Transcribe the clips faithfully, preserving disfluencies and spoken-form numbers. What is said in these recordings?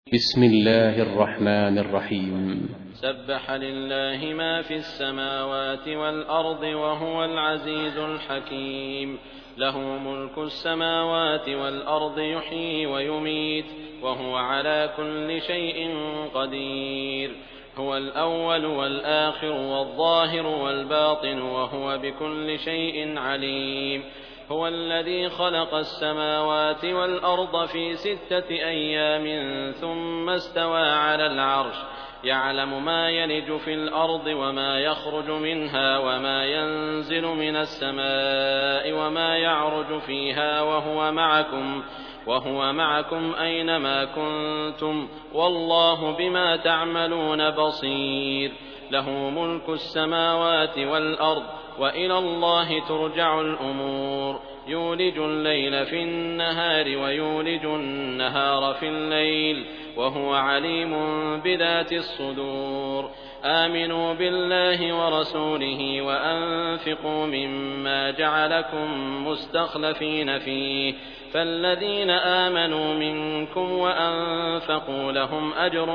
بسم الله الرحمن الرحيم. سبح لله ما في السماوات والأرض وهو العزيز الحكيم. له ملك السماوات والأرض يحيي ويميت وهو على كل شيء قدير. هو الأول والآخر والظاهر والباطن وهو بكل شيء عليم. هو الذي خلق السماوات والأرض في ستة أيام ثم استوى على العرش يعلم ما يلج في الأرض وما يخرج منها وما ينزل من السماء وما يعرج فيها وهو معكم وهو معكم أينما كنتم والله بما تعملون بصير. له ملك السماوات والأرض وإلى الله ترجع الأمور. يولج الليل في النهار ويولج النهار في الليل وهو عليم بذات الصدور. آمنوا بالله ورسوله وأنفقوا مما جعلكم مستخلفين فيه فالذين آمنوا منكم وأنفقوا لهم أجر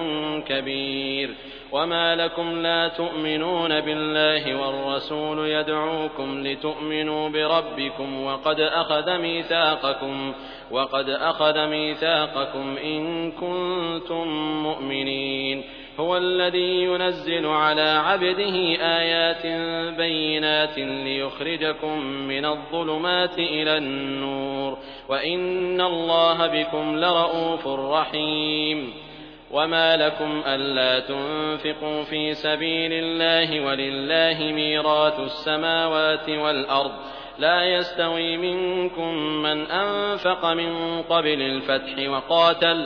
كبير. وما لكم لا تؤمنون بالله والرسول يدعوكم لتؤمنوا بربكم وقد أخذ ميثاقكم وقد أخذ ميثاقكم إن كنتم مؤمنين. هو الذي ينزل على عبده آيات بينات ليخرجكم من الظلمات إلى النور وإن الله بكم لرءوف رحيم. وما لكم ألا تنفقوا في سبيل الله ولله ميراث السماوات والأرض لا يستوي منكم من أنفق من قبل الفتح وقاتل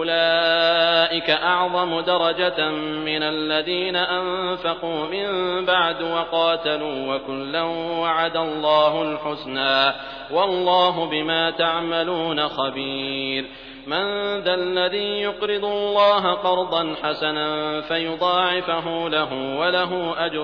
أولئك أعظم درجة من الذين أنفقوا من بعد وقاتلوا وكلا وعد الله الحسنى والله بما تعملون خبير. من ذا الذي يقرض الله قرضا حسنا فيضاعفه له وله أجر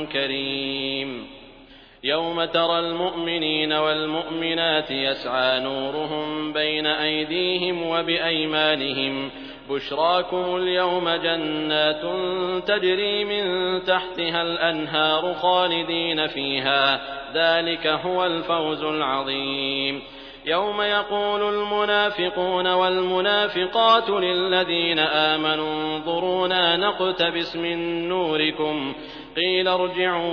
كريم. يوم ترى المؤمنين والمؤمنات يسعى نورهم بين أيديهم وبأيمانهم بشراكم اليوم جنات تجري من تحتها الأنهار خالدين فيها ذلك هو الفوز العظيم. يوم يقول المنافقون والمنافقات للذين آمنوا انظرونا نقتبس من نوركم قيل ارجعوا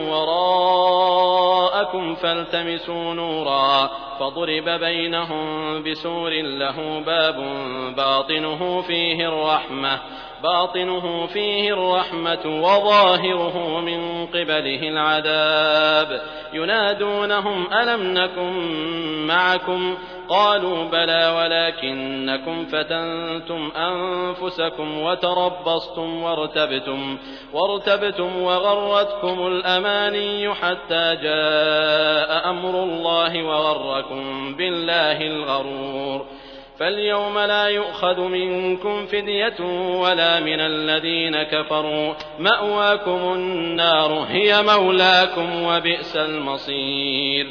وراءكم فالتمسوا نورا فضرب بينهم بسور له باب باطنه فيه الرحمة باطنه فيه الرحمة وظاهره من قبله العذاب. ينادونهم ألم نكن معكم قالوا بلى ولكنكم فتنتم أنفسكم وتربصتم وارتبتم وارتبتم وغرتكم الأماني حتى جاء أمر الله وغركم بالله الغرور. فاليوم لا يؤخذ منكم فدية ولا من الذين كفروا مأواكم النار هي مولاكم وبئس المصير.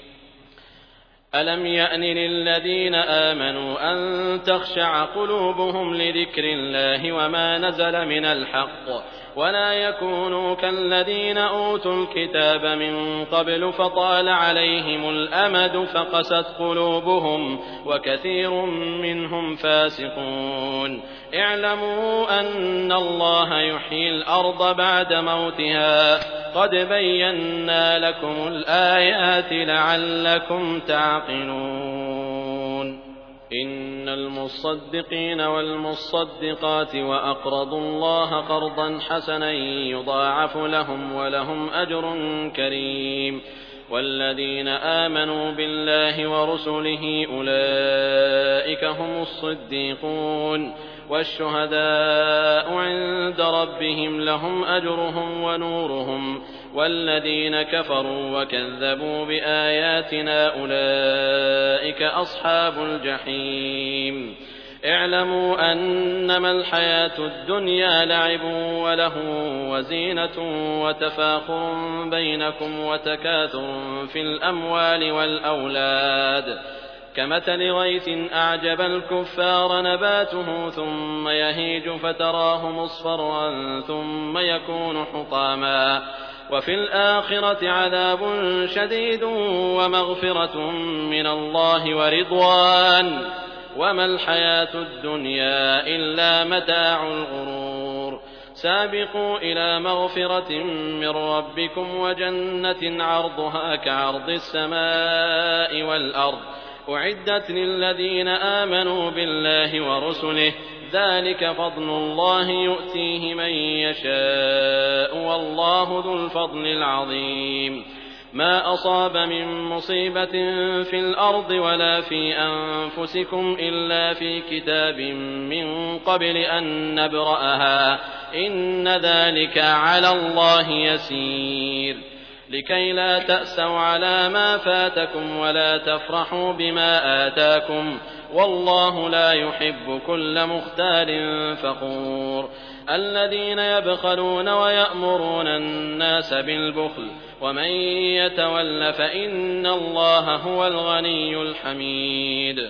ألم يأن للذين آمنوا أن تخشع قلوبهم لذكر الله وما نزل من الحق ولا يكونوا كالذين أوتوا الكتاب من قبل فطال عليهم الأمد فقست قلوبهم وكثير منهم فاسقون. اعلموا أن الله يحيي الأرض بعد موتها قد بينا لكم الآيات لعلكم تعقلون. إن المصدقين والمصدقات وأقرضوا الله قرضا حسنا يضاعف لهم ولهم أجر كريم. والذين آمنوا بالله ورسله أولئك هم الصديقون والشهداء عند ربهم لهم أجرهم ونورهم. والذين كفروا وكذبوا بآياتنا أولئك أصحاب الجحيم. اعلموا أنما الحياة الدنيا لعب وله وزينة وتفاخر بينكم وتكاثر في الأموال والأولاد كمثل غيث أعجب الكفار نباته ثم يهيج فتراه مصفرا ثم يكون حطاما وفي الآخرة عذاب شديد ومغفرة من الله ورضوان وما الحياة الدنيا إلا متاع الغرور سابقوا إلى مغفرة من ربكم وجنة عرضها كعرض السماء والأرض أعدت للذين آمنوا بالله ورسله ذلك فضل الله يؤتيه من يشاء والله ذو الفضل العظيم ما أصاب من مصيبة في الأرض ولا في أنفسكم إلا في كتاب من قبل أن نبرأها إن ذلك على الله يسير لكي لا تأسوا على ما فاتكم ولا تفرحوا بما آتاكم والله لا يحب كل مختال فخور الذين يبخلون ويأمرون الناس بالبخل ومن يتول فإن الله هو الغني الحميد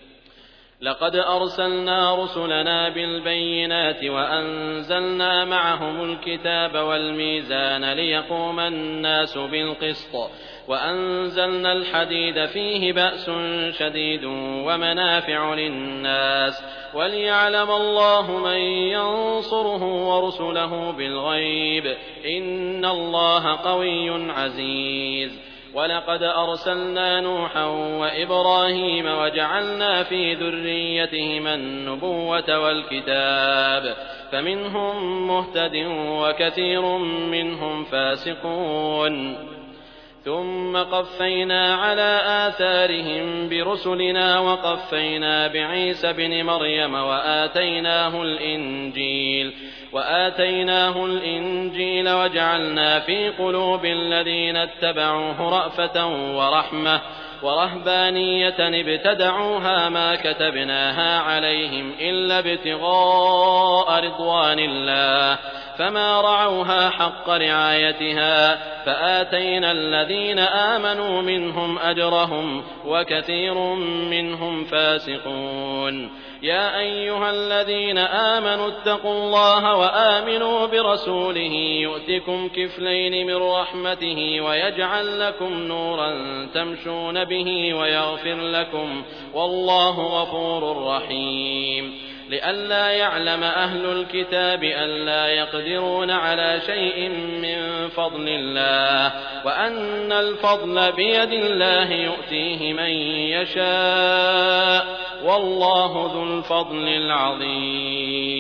لقد أرسلنا رسلنا بالبينات وأنزلنا معهم الكتاب والميزان ليقوم الناس بالقسط وأنزلنا الحديد فيه بأس شديد ومنافع للناس وليعلم الله من ينصره ورسله بالغيب إن الله قوي عزيز ولقد أرسلنا نوحا وإبراهيم وجعلنا في ذريتهما النبوة والكتاب فمنهم مهتد وكثير منهم فاسقون ثم قفينا على آثارهم برسلنا وقفينا بعيسى بن مريم وآتيناه الإنجيل وآتيناه الإنجيل وجعلنا في قلوب الذين اتبعوه رأفة ورحمة ورهبانية ابتدعوها ما كتبناها عليهم إلا ابتغاء رضوان الله فما رعوها حق رعايتها فآتينا الذين آمنوا منهم أجرهم وكثير منهم فاسقون يا أيها الذين آمنوا اتقوا الله وآمنوا برسوله يؤتكم كفلين من رحمته ويجعل لكم نورا تمشون به ويغفر لكم والله غفور رحيم لئلا يعلم أهل الكتاب ألا يقدرون على شيء من فضل الله وأن الفضل بيد الله يؤتيه من يشاء والله ذو الفضل العظيم